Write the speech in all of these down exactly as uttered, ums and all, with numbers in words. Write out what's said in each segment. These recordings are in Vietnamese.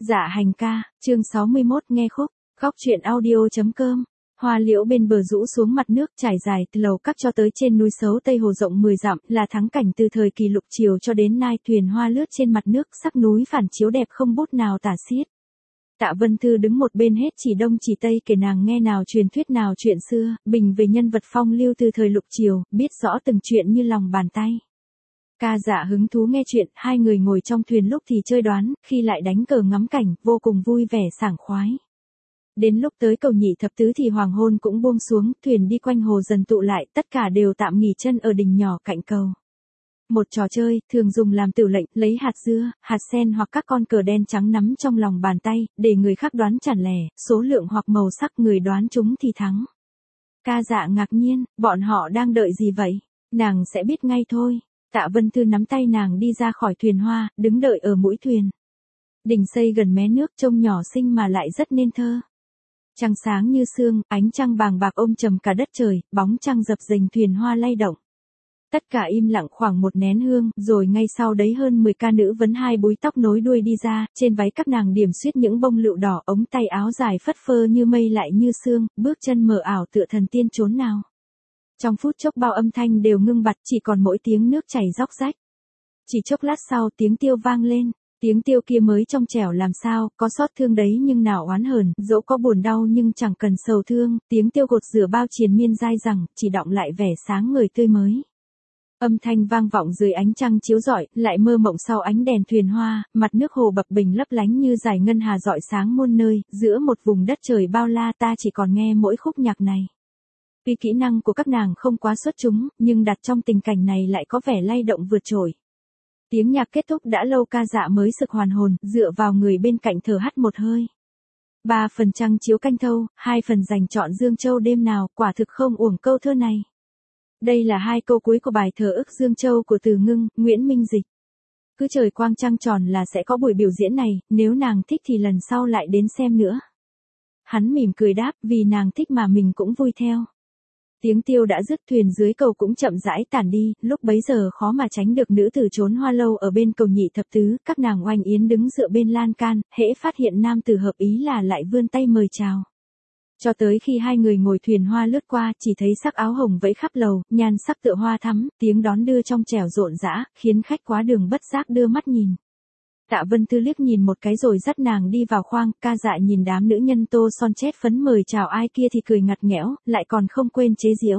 Dạ hành ca, chương sáu mươi mốt nghe khúc, góc truyện audio.com. Hoa liễu bên bờ rũ xuống mặt nước trải dài từ lầu các cho tới trên núi Sấu Tây Hồ rộng mười dặm là thắng cảnh từ thời kỳ lục triều cho đến nay, thuyền hoa lướt trên mặt nước, sắc núi phản chiếu đẹp không bút nào tả xiết. Tạ Vân Thư đứng một bên hết chỉ đông chỉ tây kể nàng nghe nào truyền thuyết nào chuyện xưa, bình về nhân vật phong lưu từ thời lục triều, biết rõ từng chuyện như lòng bàn tay. Ca Dạ hứng thú nghe chuyện, hai người ngồi trong thuyền lúc thì chơi đoán, khi lại đánh cờ ngắm cảnh, vô cùng vui vẻ sảng khoái. Đến lúc tới cầu nhị thập tứ thì hoàng hôn cũng buông xuống, thuyền đi quanh hồ dần tụ lại, tất cả đều tạm nghỉ chân ở đình nhỏ cạnh cầu. Một trò chơi, thường dùng làm tửu lệnh, lấy hạt dưa, hạt sen hoặc các con cờ đen trắng nắm trong lòng bàn tay, để người khác đoán chản lẻ, số lượng hoặc màu sắc người đoán chúng thì thắng. Ca Dạ ngạc nhiên, bọn họ đang đợi gì vậy? Nàng sẽ biết ngay thôi. Tạ Vân Thư nắm tay nàng đi ra khỏi thuyền hoa, đứng đợi ở mũi thuyền. Đình xây gần mé nước trông nhỏ xinh mà lại rất nên thơ. Trăng sáng như sương, ánh trăng bàng bạc ôm trầm cả đất trời, bóng trăng dập dềnh thuyền hoa lay động. Tất cả im lặng khoảng một nén hương, rồi ngay sau đấy hơn mười ca nữ vấn hai búi tóc nối đuôi đi ra, trên váy các nàng điểm xuyết những bông lụa đỏ, ống tay áo dài phất phơ như mây lại như sương, bước chân mờ ảo tựa thần tiên chốn nào. Trong phút chốc bao âm thanh đều ngưng bặt, chỉ còn mỗi tiếng nước chảy róc rách. Chỉ chốc lát sau tiếng tiêu vang lên, tiếng tiêu kia mới trong trẻo làm sao, có xót thương đấy nhưng nào oán hờn, dẫu có buồn đau nhưng chẳng cần sầu thương, tiếng tiêu gột rửa bao triền miên dai dẳng, chỉ đọng lại vẻ sáng người tươi mới. Âm thanh vang vọng dưới ánh trăng chiếu rọi, lại mơ mộng sau ánh đèn thuyền hoa, mặt nước hồ bập bình lấp lánh như dải ngân hà rọi sáng muôn nơi, giữa một vùng đất trời bao la ta chỉ còn nghe mỗi khúc nhạc này. Vì kỹ năng của các nàng không quá xuất chúng, nhưng đặt trong tình cảnh này lại có vẻ lay động vượt trội. Tiếng nhạc kết thúc đã lâu, Ca Dạ mới sực hoàn hồn, dựa vào người bên cạnh thở hắt một hơi. Ba phần trăng chiếu canh thâu, hai phần dành chọn Dương Châu đêm nào, quả thực không uổng câu thơ này. Đây là hai câu cuối của bài thờ ức Dương Châu của Từ Ngưng, Nguyễn Minh Dịch. Cứ trời quang trăng tròn là sẽ có buổi biểu diễn này, nếu nàng thích thì lần sau lại đến xem nữa. Hắn mỉm cười đáp, vì nàng thích mà mình cũng vui theo. Tiếng tiêu đã dứt, thuyền dưới cầu cũng chậm rãi tản đi, lúc bấy giờ khó mà tránh được nữ tử trốn hoa lâu ở bên cầu nhị thập tứ, các nàng oanh yến đứng dựa bên lan can, hễ phát hiện nam tử hợp ý là lại vươn tay mời chào. Cho tới khi hai người ngồi thuyền hoa lướt qua, chỉ thấy sắc áo hồng vẫy khắp lầu, nhan sắc tựa hoa thắm, tiếng đón đưa trong trẻo rộn rã, khiến khách quá đường bất giác đưa mắt nhìn. Tạ Vân Thư liếc nhìn một cái rồi dắt nàng đi vào khoang, Ca Dạ nhìn đám nữ nhân tô son chét phấn mời chào ai kia thì cười ngặt nghẽo, lại còn không quên chế giễu.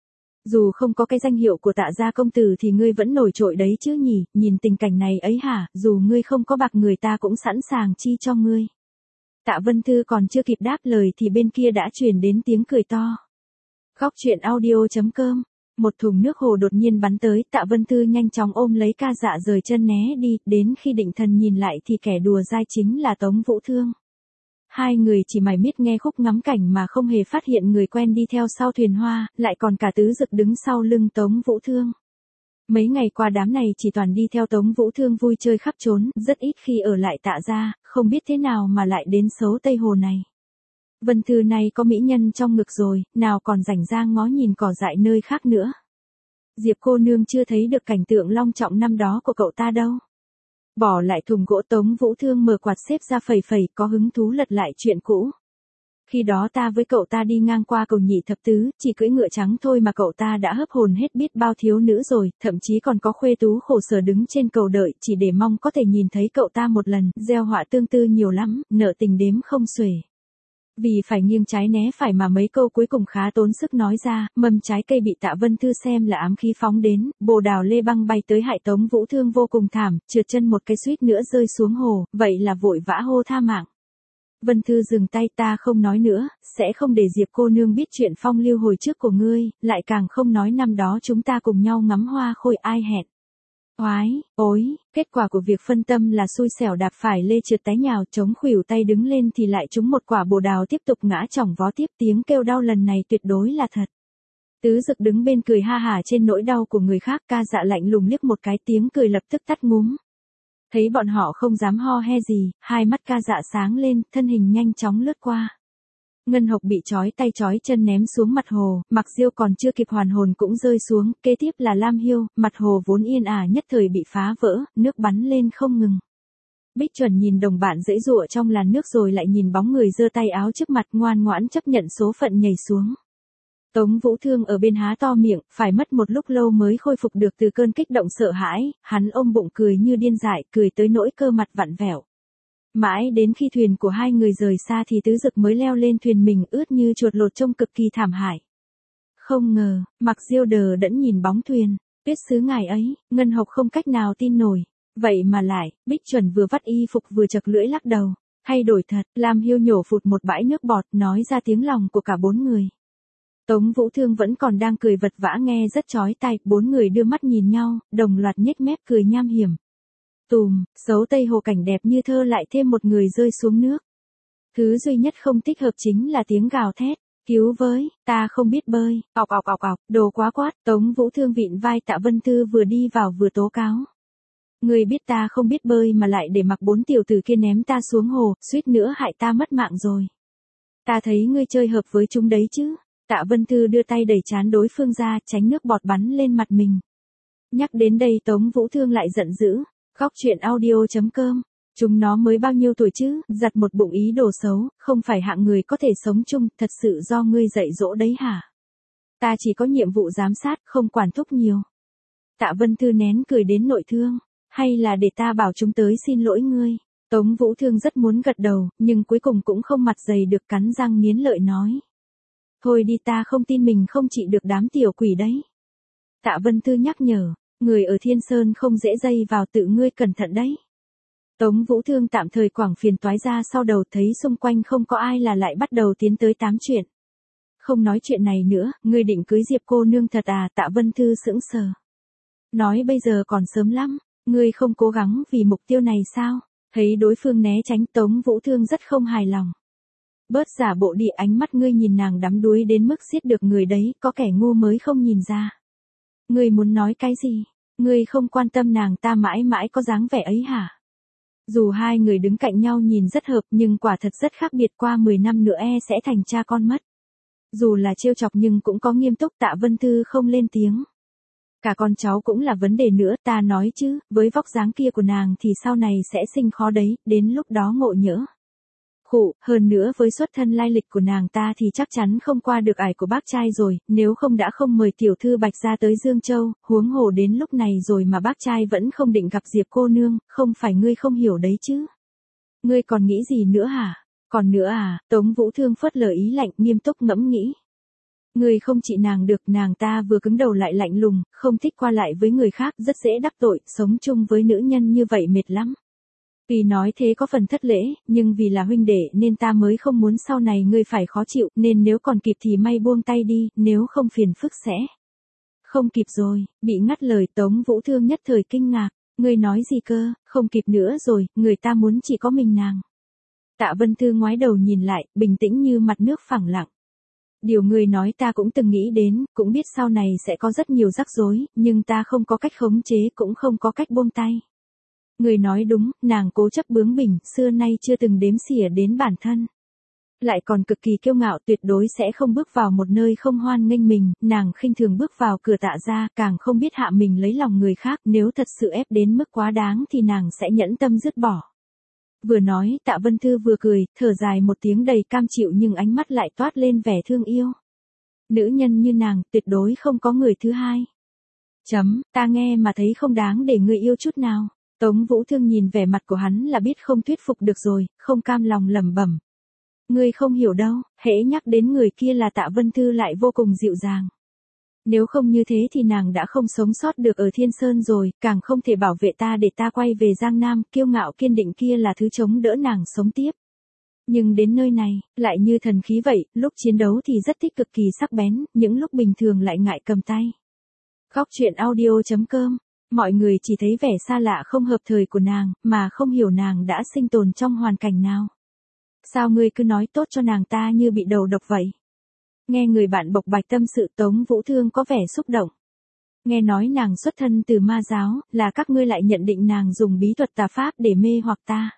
Dù không có cái danh hiệu của Tạ gia công tử thì ngươi vẫn nổi trội đấy chứ nhỉ, nhìn tình cảnh này ấy hả, dù ngươi không có bạc người ta cũng sẵn sàng chi cho ngươi. Tạ Vân Thư còn chưa kịp đáp lời thì bên kia đã truyền đến tiếng cười to. Góc truyện audio.com. Một thùng nước hồ đột nhiên bắn tới, Tạ Vân Thư nhanh chóng ôm lấy Ca Dạ rời chân né đi, đến khi định thần nhìn lại thì kẻ đùa dai chính là Tống Vũ Thương. Hai người chỉ mải miết nghe khúc ngắm cảnh mà không hề phát hiện người quen đi theo sau thuyền hoa, lại còn cả Tứ Dực đứng sau lưng Tống Vũ Thương. Mấy ngày qua đám này chỉ toàn đi theo Tống Vũ Thương vui chơi khắp trốn, rất ít khi ở lại Tạ gia, không biết thế nào mà lại đến Sấu Tây Hồ này. Vân Thư này có mỹ nhân trong ngực rồi, nào còn rảnh ra ngó nhìn cỏ dại nơi khác nữa. Diệp cô nương chưa thấy được cảnh tượng long trọng năm đó của cậu ta đâu. Bỏ lại thùng gỗ, Tống Vũ Thương mở quạt xếp ra phẩy phẩy, có hứng thú lật lại chuyện cũ. Khi đó ta với cậu ta đi ngang qua cầu nhị thập tứ, chỉ cưỡi ngựa trắng thôi mà cậu ta đã hấp hồn hết biết bao thiếu nữ rồi, thậm chí còn có khuê tú khổ sở đứng trên cầu đợi, chỉ để mong có thể nhìn thấy cậu ta một lần, gieo họa tương tư nhiều lắm, nợ tình đếm không xuể. Vì phải nghiêng trái né phải mà mấy câu cuối cùng khá tốn sức nói ra, mầm trái cây bị Tạ Vân Thư xem là ám khí phóng đến, bồ đào lê băng bay tới hại Tống Vũ Thương vô cùng thảm, trượt chân một cái suýt nữa rơi xuống hồ, vậy là vội vã hô tha mạng. Vân Thư dừng tay, ta không nói nữa, sẽ không để Diệp cô nương biết chuyện phong lưu hồi trước của ngươi, lại càng không nói năm đó chúng ta cùng nhau ngắm hoa khôi ai hẹn. Oái, ối, kết quả của việc phân tâm là xui xẻo đạp phải lê trượt té nhào, chống khuỷu tay đứng lên thì lại trúng một quả bồ đào tiếp tục ngã chỏng vó tiếp, tiếng kêu đau lần này tuyệt đối là thật. Tứ Dực đứng bên cười ha hả trên nỗi đau của người khác, Ca Dạ lạnh lùng liếc một cái, tiếng cười lập tức tắt ngúm. Thấy bọn họ không dám ho he gì, hai mắt Ca Dạ sáng lên, thân hình nhanh chóng lướt qua. Ngân Hộc bị trói tay trói chân ném xuống mặt hồ, Mặc Diêu còn chưa kịp hoàn hồn cũng rơi xuống, kế tiếp là Lam Hiêu, mặt hồ vốn yên ả nhất thời bị phá vỡ, nước bắn lên không ngừng. Bích Chuẩn nhìn đồng bạn giãy giụa trong làn nước rồi lại nhìn bóng người giơ tay áo trước mặt ngoan ngoãn chấp nhận số phận nhảy xuống. Tống Vũ Thương ở bên há to miệng, phải mất một lúc lâu mới khôi phục được từ cơn kích động sợ hãi, hắn ôm bụng cười như điên dại, cười tới nỗi cơ mặt vặn vẹo. Mãi đến khi thuyền của hai người rời xa thì Tứ Dực mới leo lên thuyền mình ướt như chuột lột trông cực kỳ thảm hại. Không ngờ, Mặc Diêu đờ đẫn nhìn bóng thuyền, tuyết sứ ngài ấy, Ngân Hộc không cách nào tin nổi. Vậy mà lại, Bích Chuẩn vừa vắt y phục vừa chật lưỡi lắc đầu. Hay đổi thật, Lam Hiêu nhổ phụt một bãi nước bọt nói ra tiếng lòng của cả bốn người. Tống Vũ Thương vẫn còn đang cười vật vã nghe rất chói tai, bốn người đưa mắt nhìn nhau, đồng loạt nhếch mép cười nham hiểm. Tùm, dấu Tây Hồ cảnh đẹp như thơ lại thêm một người rơi xuống nước. Thứ duy nhất không thích hợp chính là tiếng gào thét. Cứu với, ta không biết bơi, ọc ọc ọc ọc, đồ quá quát. Tống Vũ Thương vịn vai Tạ Vân Thư vừa đi vào vừa tố cáo. Người biết ta không biết bơi mà lại để mặc bốn tiểu tử kia ném ta xuống hồ, suýt nữa hại ta mất mạng rồi. Ta thấy ngươi chơi hợp với chúng đấy chứ. Tạ Vân Thư đưa tay đẩy trán đối phương ra, tránh nước bọt bắn lên mặt mình. Nhắc đến đây Tống Vũ Thương lại giận dữ. Góc truyện audio chấm com. Chúng nó mới bao nhiêu tuổi chứ, giặt một bụng ý đồ xấu, không phải hạng người có thể sống chung, thật sự do ngươi dạy dỗ đấy hả? Ta chỉ có nhiệm vụ giám sát, không quản thúc nhiều. Tạ Vân Thư nén cười đến nội thương. Hay là để ta bảo chúng tới xin lỗi ngươi? Tống Vũ Thương rất muốn gật đầu, nhưng cuối cùng cũng không mặt dày được, cắn răng nghiến lợi nói. Thôi đi, ta không tin mình không trị được đám tiểu quỷ đấy. Tạ Vân Thư nhắc nhở, người ở Thiên Sơn không dễ dây vào, tự ngươi cẩn thận đấy. Tống Vũ Thương tạm thời quẳng phiền toái ra sau đầu, thấy xung quanh không có ai là lại bắt đầu tiến tới tám chuyện. Không nói chuyện này nữa, ngươi định cưới Diệp cô nương thật à? Tạ Vân Thư sững sờ. Nói bây giờ còn sớm lắm, ngươi không cố gắng vì mục tiêu này sao? Thấy đối phương né tránh, Tống Vũ Thương rất không hài lòng. Bớt giả bộ đi, ánh mắt ngươi nhìn nàng đắm đuối đến mức giết được người đấy, có kẻ ngu mới không nhìn ra. Ngươi muốn nói cái gì? Ngươi không quan tâm nàng ta mãi mãi có dáng vẻ ấy hả? Dù hai người đứng cạnh nhau nhìn rất hợp nhưng quả thật rất khác biệt, qua mười năm nữa e sẽ thành cha con mất. Dù là trêu chọc nhưng cũng có nghiêm túc. Tạ Vân Thư không lên tiếng. Cả con cháu cũng là vấn đề nữa, ta nói chứ, với vóc dáng kia của nàng thì sau này sẽ sinh khó đấy, đến lúc đó ngộ nhỡ. Khụ, hơn nữa với xuất thân lai lịch của nàng ta thì chắc chắn không qua được ải của bác trai rồi, nếu không đã không mời tiểu thư Bạch ra tới Dương Châu, huống hồ đến lúc này rồi mà bác trai vẫn không định gặp Diệp cô nương, không phải ngươi không hiểu đấy chứ. Ngươi còn nghĩ gì nữa hả? Còn nữa à? Tống Vũ Thương phớt lờ ý lạnh, nghiêm túc ngẫm nghĩ. Ngươi không trị nàng được, nàng ta vừa cứng đầu lại lạnh lùng, không thích qua lại với người khác, rất dễ đắc tội, sống chung với nữ nhân như vậy mệt lắm. Vì nói thế có phần thất lễ, nhưng vì là huynh đệ nên ta mới không muốn sau này ngươi phải khó chịu, nên nếu còn kịp thì may buông tay đi, nếu không phiền phức sẽ. Không kịp rồi, bị ngắt lời. Tống Vũ Thương nhất thời kinh ngạc, ngươi nói gì cơ, không kịp nữa rồi, người ta muốn chỉ có mình nàng. Tạ Vân Thư ngoái đầu nhìn lại, bình tĩnh như mặt nước phẳng lặng. Điều ngươi nói ta cũng từng nghĩ đến, cũng biết sau này sẽ có rất nhiều rắc rối, nhưng ta không có cách khống chế, cũng không có cách buông tay. Người nói đúng, nàng cố chấp bướng bỉnh, xưa nay chưa từng đếm xỉa đến bản thân. Lại còn cực kỳ kiêu ngạo, tuyệt đối sẽ không bước vào một nơi không hoan nghênh mình, nàng khinh thường bước vào cửa Tạ gia, càng không biết hạ mình lấy lòng người khác, nếu thật sự ép đến mức quá đáng thì nàng sẽ nhẫn tâm dứt bỏ. Vừa nói, Tạ Vân Thư vừa cười, thở dài một tiếng đầy cam chịu nhưng ánh mắt lại toát lên vẻ thương yêu. Nữ nhân như nàng, tuyệt đối không có người thứ hai. Chấm, ta nghe mà thấy không đáng để ngươi yêu chút nào. Tống Vũ Thương nhìn vẻ mặt của hắn là biết không thuyết phục được rồi, không cam lòng lẩm bẩm. Ngươi không hiểu đâu, hễ nhắc đến người kia là Tạ Vân Thư lại vô cùng dịu dàng. Nếu không như thế thì nàng đã không sống sót được ở Thiên Sơn rồi, càng không thể bảo vệ ta để ta quay về Giang Nam, kiêu ngạo kiên định kia là thứ chống đỡ nàng sống tiếp. Nhưng đến nơi này, lại như thần khí vậy, lúc chiến đấu thì rất thích cực kỳ sắc bén, những lúc bình thường lại ngại cầm tay. Góc truyện audio chấm com. Mọi người chỉ thấy vẻ xa lạ không hợp thời của nàng, mà không hiểu nàng đã sinh tồn trong hoàn cảnh nào. Sao ngươi cứ nói tốt cho nàng ta như bị đầu độc vậy? Nghe người bạn bộc bạch tâm sự, Tống Vũ Thương có vẻ xúc động. Nghe nói nàng xuất thân từ ma giáo, là các ngươi lại nhận định nàng dùng bí thuật tà pháp để mê hoặc ta.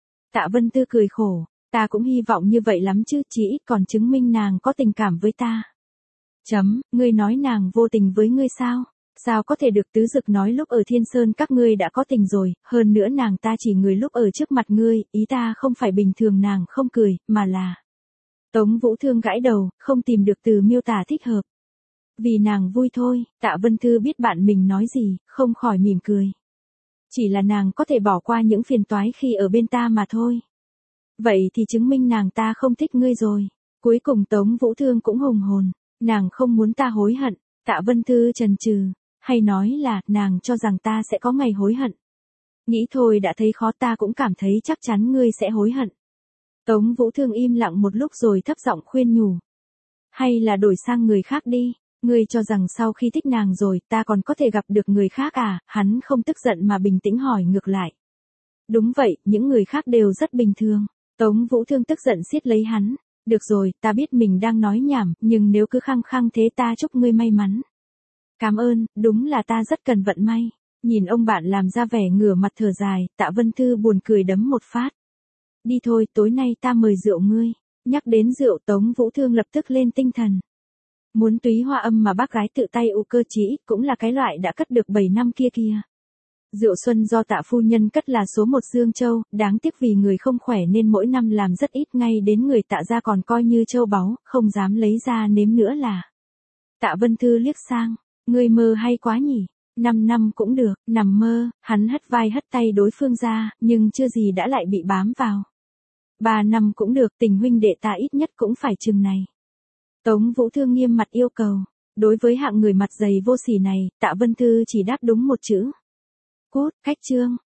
Tạ Vân Tư cười khổ, ta cũng hy vọng như vậy lắm chứ, chỉ ít còn chứng minh nàng có tình cảm với ta. Chấm, ngươi nói nàng vô tình với ngươi sao? Sao có thể được, Tứ Dực nói lúc ở Thiên Sơn các ngươi đã có tình rồi, hơn nữa nàng ta chỉ người lúc ở trước mặt ngươi, ý ta không phải bình thường nàng không cười, mà là... Tống Vũ Thương gãi đầu, không tìm được từ miêu tả thích hợp. Vì nàng vui thôi, Tạ Vân Thư biết bạn mình nói gì, không khỏi mỉm cười. Chỉ là nàng có thể bỏ qua những phiền toái khi ở bên ta mà thôi. Vậy thì chứng minh nàng ta không thích ngươi rồi. Cuối cùng Tống Vũ Thương cũng hùng hồn. Nàng không muốn ta hối hận. Tạ Vân Thư chần chừ, hay nói là nàng cho rằng ta sẽ có ngày hối hận. Nghĩ thôi đã thấy khó, ta cũng cảm thấy chắc chắn ngươi sẽ hối hận. Tống Vũ Thương im lặng một lúc rồi thấp giọng khuyên nhủ. Hay là đổi sang người khác đi, ngươi cho rằng sau khi thích nàng rồi ta còn có thể gặp được người khác à? Hắn không tức giận mà bình tĩnh hỏi ngược lại. Đúng vậy, những người khác đều rất bình thường. Tống Vũ Thương tức giận siết lấy hắn. Được rồi, ta biết mình đang nói nhảm, nhưng nếu cứ khăng khăng thế ta chúc ngươi may mắn. Cảm ơn, đúng là ta rất cần vận may. Nhìn ông bạn làm ra vẻ ngửa mặt thở dài, Tạ Vân Thư buồn cười đấm một phát. Đi thôi, tối nay ta mời rượu ngươi. Nhắc đến rượu, Tống Vũ Thương lập tức lên tinh thần. Muốn túy hoa âm mà bác gái tự tay ủ cơ chỉ, cũng là cái loại đã cất được bảy năm kia kia. Rượu xuân do Tạ phu nhân cất là số một Dương Châu, đáng tiếc vì người không khỏe nên mỗi năm làm rất ít, ngay đến người Tạ gia còn coi như châu báu, không dám lấy ra nếm nữa là. Tạ Vân Thư liếc sang, ngươi mơ hay quá nhỉ, năm năm cũng được, nằm mơ, hắn hất vai hất tay đối phương ra, nhưng chưa gì đã lại bị bám vào. Ba năm cũng được, tình huynh đệ ta ít nhất cũng phải chừng này. Tống Vũ Thương nghiêm mặt yêu cầu, đối với hạng người mặt dày vô sỉ này, Tạ Vân Thư chỉ đáp đúng một chữ. Cút, cách chương.